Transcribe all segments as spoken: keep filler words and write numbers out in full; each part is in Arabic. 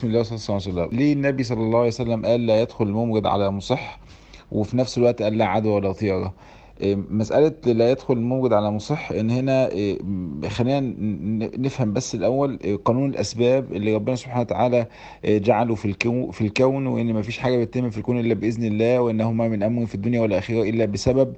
بسم الله والصلاة والسلام على رسول الله. ليه النبي صلى الله عليه وسلم قال لا يدخل الممرض على مصح، وفي نفس الوقت قال لا عدوى ولا طيرة؟ إيه، مسألة لا يدخل الممرض على مصح إن هنا إيه، م- خلينا ن- نفهم بس الأول إيه، قانون الأسباب اللي ربنا سبحانه وتعالى إيه، جعله في الكون في الكون وإن مفيش حاجة بتتم في الكون إلا بإذن الله، وإنه ما من أمر في الدنيا والآخرة إلا بسبب.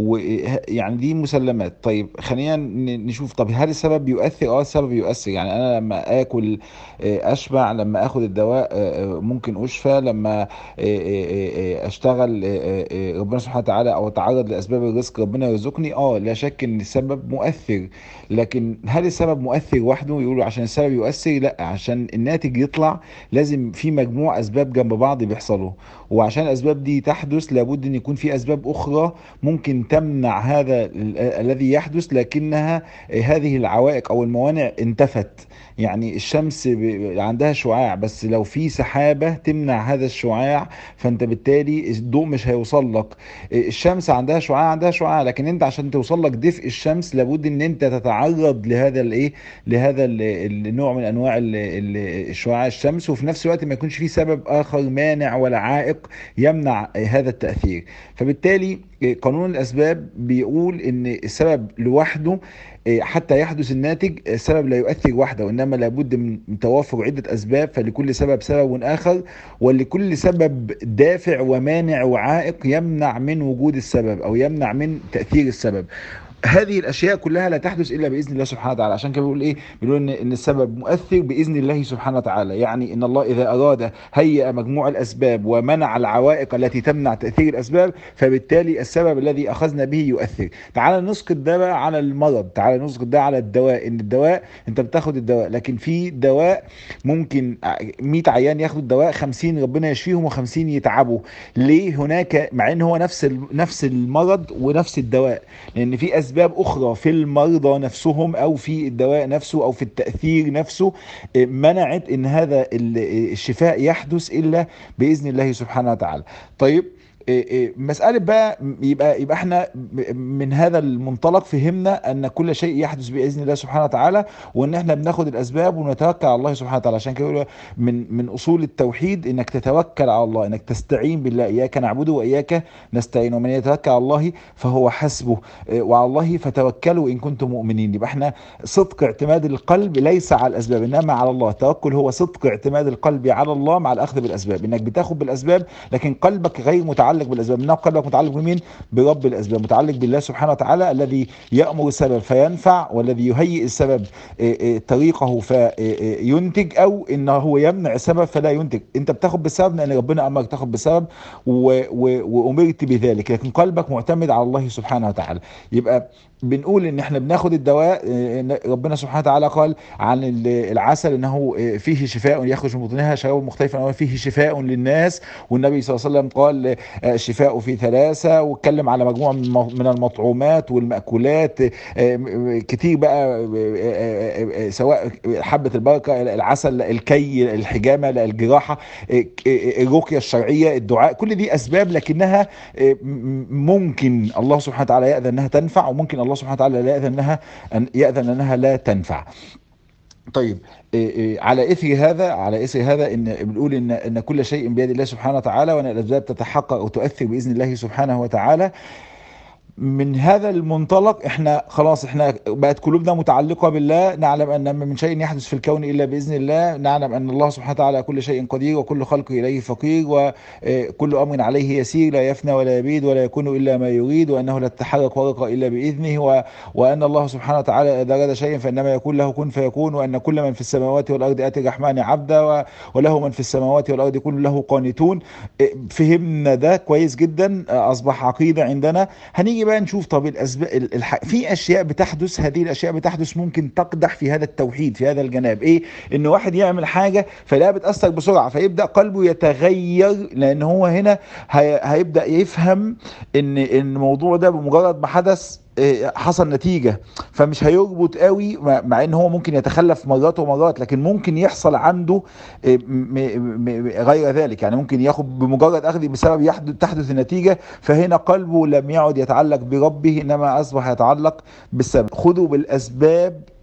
ويعني دي مسلمات. طيب خلينا ن- نشوف، طب هل السبب يؤثر؟ اه السبب يؤثر. يعني أنا لما آكل آه، اشبع، لما اخد الدواء آه، آه، ممكن اشفى، لما آه، آه، آه، اشتغل آه، آه، آه، ربنا سبحانه وتعالى او اتعرض لاسباب الرزق ربنا يرزقني. اه لا شك ان السبب مؤثر. لكن هل السبب مؤثر وحده؟ يقولوا عشان السبب يؤثر لا، عشان الناتج يطلع لازم في مجموع اسباب جنب بعض بيحصلوا. وعشان الاسباب دي تحدث لابد ان يكون في اسباب اخرى ممكن تمنع هذا ال- الذي يحدث، لكنها آه، هذه العوائق او الموانع انتفت. يعني الشمس ب- عندها شعاع، بس لو في سحابة تمنع هذا الشعاع فانت بالتالي الضوء مش هيوصل لك. الشمس عندها شعاع، عندها شعاع، لكن انت عشان توصل لك دفء الشمس لابد ان انت تتعرض لهذا الايه، لهذا ال- النوع من انواع ال- ال- الشعاع الشمس، وفي نفس الوقت ما يكونش في سبب اخر مانع ولا عائق يمنع هذا التأثير. فبالتالي قانون الاسباب بيقول ان السبب لوحده إيه، حتى يحدث الناتج السبب لا يؤثر وحده، وإنما لابد من توافر عدة أسباب، فلكل سبب سبب آخر، ولكل سبب دافع ومانع وعائق يمنع من وجود السبب أو يمنع من تأثير السبب. هذه الاشياء كلها لا تحدث الا باذن الله سبحانه وتعالى. عشان كده بيقول ايه، بيقول ان ان السبب مؤثر باذن الله سبحانه وتعالى. يعني ان الله اذا اراد هيئ مجموع الاسباب ومنع العوائق التي تمنع تاثير الاسباب، فبالتالي السبب الذي اخذنا به يؤثر. تعال نسقط ده بقى على المرض، تعال نسقط ده على الدواء. ان الدواء انت بتاخد الدواء، لكن في دواء ممكن مية عيان ياخدوا الدواء، خمسين ربنا يشفيهم و50 يتعبوا. ليه هناك، مع ان هو نفس ال- نفس المرض ونفس الدواء؟ لان في اسباب اخرى في المرضى نفسهم او في الدواء نفسه او في التاثير نفسه آه، منعت ان هذا ال- آه، الشفاء يحدث الا باذن الله سبحانه وتعالى. طيب إيه إيه مسألة بقى، يبقى يبقى احنا من هذا المنطلق فهمنا ان كل شيء يحدث بإذن الله سبحانه وتعالى، وان احنا بناخد الاسباب ونتوكل على الله سبحانه وتعالى. عشان كده يقولوا من من اصول التوحيد انك تتوكل على الله، انك تستعين بالله، اياك نعبد واياك نستعين، ومن يتوكل على الله فهو حسبه، إيه، وعلى الله فتوكلوا ان كنتم مؤمنين. يبقى احنا صدق اعتماد القلب ليس على الاسباب انما على الله. التوكل هو صدق اعتماد القلب على الله مع الاخذ بالاسباب، انك بتاخد بالاسباب لكن قلبك غير متعلق بالاسباب. انه قلبك متعلق بمين؟ برب الاسباب، متعلق بالله سبحانه وتعالى الذي يامر السبب فينفع، والذي يهيئ السبب إيه، إيه، طريقه فينتج، او انه هو يمنع السبب فلا ينتج. انت بتاخد بالسبب لان ربنا امرك تاخد بالسبب و- و- وامرت بذلك، لكن قلبك معتمد على الله سبحانه وتعالى. يبقى بنقول ان احنا بناخد الدواء إيه، إن ربنا سبحانه وتعالى قال عن ال- العسل انه إيه، فيه شفاء يخرج من بطونها شراب مختلف انه فيه شفاء للناس. والنبي صلى الله عليه وسلم قال آه، الشفاء في ثلاثة، واتكلم على مجموعة من الم- من المطعومات والمأكولات آه، آه، كتير بقى، آه، آه، آه، سواء حبة البركة، العسل، الكي، الحجامة، الجراحة، آه، آه، الرقية الشرعية، الدعاء، كل دي أسباب لكنها آه، م- ممكن الله سبحانه وتعالى يأذن أنها تنفع، وممكن الله سبحانه وتعالى لا يأذن أنها أن يأذن أنها لا تنفع. طيب إيه إيه على اثر هذا، على اثر هذا ان بنقول ان ان كل شيء بيد الله سبحانه وتعالى، وان الاسباب تتحقق وتؤثر باذن الله سبحانه وتعالى. من هذا المنطلق احنا خلاص، احنا بقت قلوبنا متعلقة بالله، نعلم ان ما من شيء يحدث في الكون الا باذن الله، نعلم ان الله سبحانه وتعالى على كل شيء قدير، وكل خلق اليه فقير، وكل امر عليه يسير، لا يفنى ولا يبيد ولا يكون الا ما يريد، وانه لا تتحرك ورقة الا باذنه، و... وان الله سبحانه وتعالى اذا اراد شيئا فانما يكون له كن فيكون، وان كل من في السماوات والارض اتي الرحمن عبدا، و... وله من في السماوات والارض كل له قانتون. فهمنا ده كويس جدا، اصبح عقيدة عندنا. هنيجي بقى نشوف طب الاسباب الح... في اشياء بتحدث، هذه الاشياء بتحدث ممكن تقدح في هذا التوحيد، في هذا الجناب. ايه؟ ان واحد يعمل حاجه فلا بتاثر بسرعه فيبدا قلبه يتغير، لان هو هنا هي... هيبدا يفهم ان ان الموضوع ده بمجرد ما حدث إيه، حصل نتيجة، فمش هيربط قوي، مع مع ان هو ممكن يتخلف مرات ومرات، لكن ممكن يحصل عنده إيه، م- م- غير ذلك. يعني ممكن ياخد بمجرد اخذ بسبب يحدث تحدث النتيجة، فهنا قلبه لم يعد يتعلق بربه انما اصبح يتعلق بالسبب. خذوا بالاسباب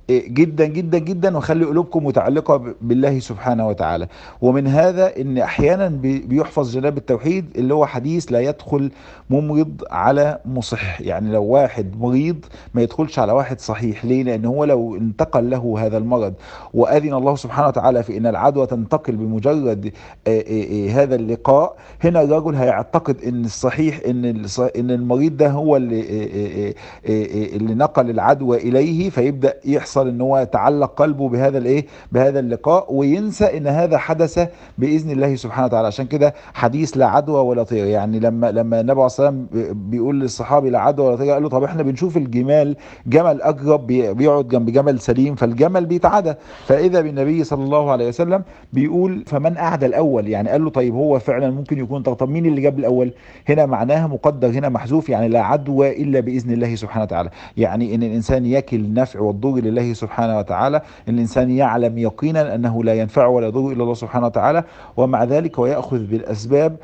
جدا جدا جدا، وخلي قلوبكم متعلقة ب- بالله سبحانه وتعالى. ومن هذا ان احيانا بي- بيحفظ جناب التوحيد، اللي هو حديث لا يدخل ممرض على مصح. يعني لو واحد مريض ما يدخلش على واحد صحيح. ليه؟ لان هو لو انتقل له هذا المرض واذن الله سبحانه وتعالى في ان العدوى تنتقل بمجرد آه، آه، آه، هذا اللقاء، هنا الرجل هيعتقد ان الصحيح ان الص- ان المريض ده هو اللي آه، آه، آه، آه، اللي نقل العدوى اليه، فيبدا يحصل ان هو يتعلق قلبه بهذا الايه، بهذا اللقاء، وينسى ان هذا حدث باذن الله سبحانه وتعالى. عشان كده حديث لا عدوى ولا طير. يعني لما لما النبي عليه الصلاه والسلام بيقول للصحابي لا عدوى ولا طير، قال له طب احنا بنشوف الجمال، جمل اجرب بي- بيقعد جنب جمل سليم، فالجمل بيتعدى. فاذا بالنبي صلى الله عليه وسلم بيقول فمن اعدى الاول. يعني قال له طيب هو فعلا ممكن يكون، طب طب مين اللي جاب الاول؟ هنا معناها مقدر، هنا محذوف، يعني لا عدوى الا باذن الله سبحانه وتعالى. يعني ان الانسان يكل النفع والضر لله سبحانه وتعالى، ان الانسان يعلم يقينا انه لا ينفع ولا يضر الا الله سبحانه وتعالى، ومع ذلك ويأخذ بالاسباب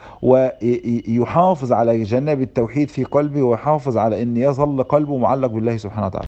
ويحافظ على جناب التوحيد في قلبه، ويحافظ على ان يظل قلبه معلق بالله سبحانه وتعالى.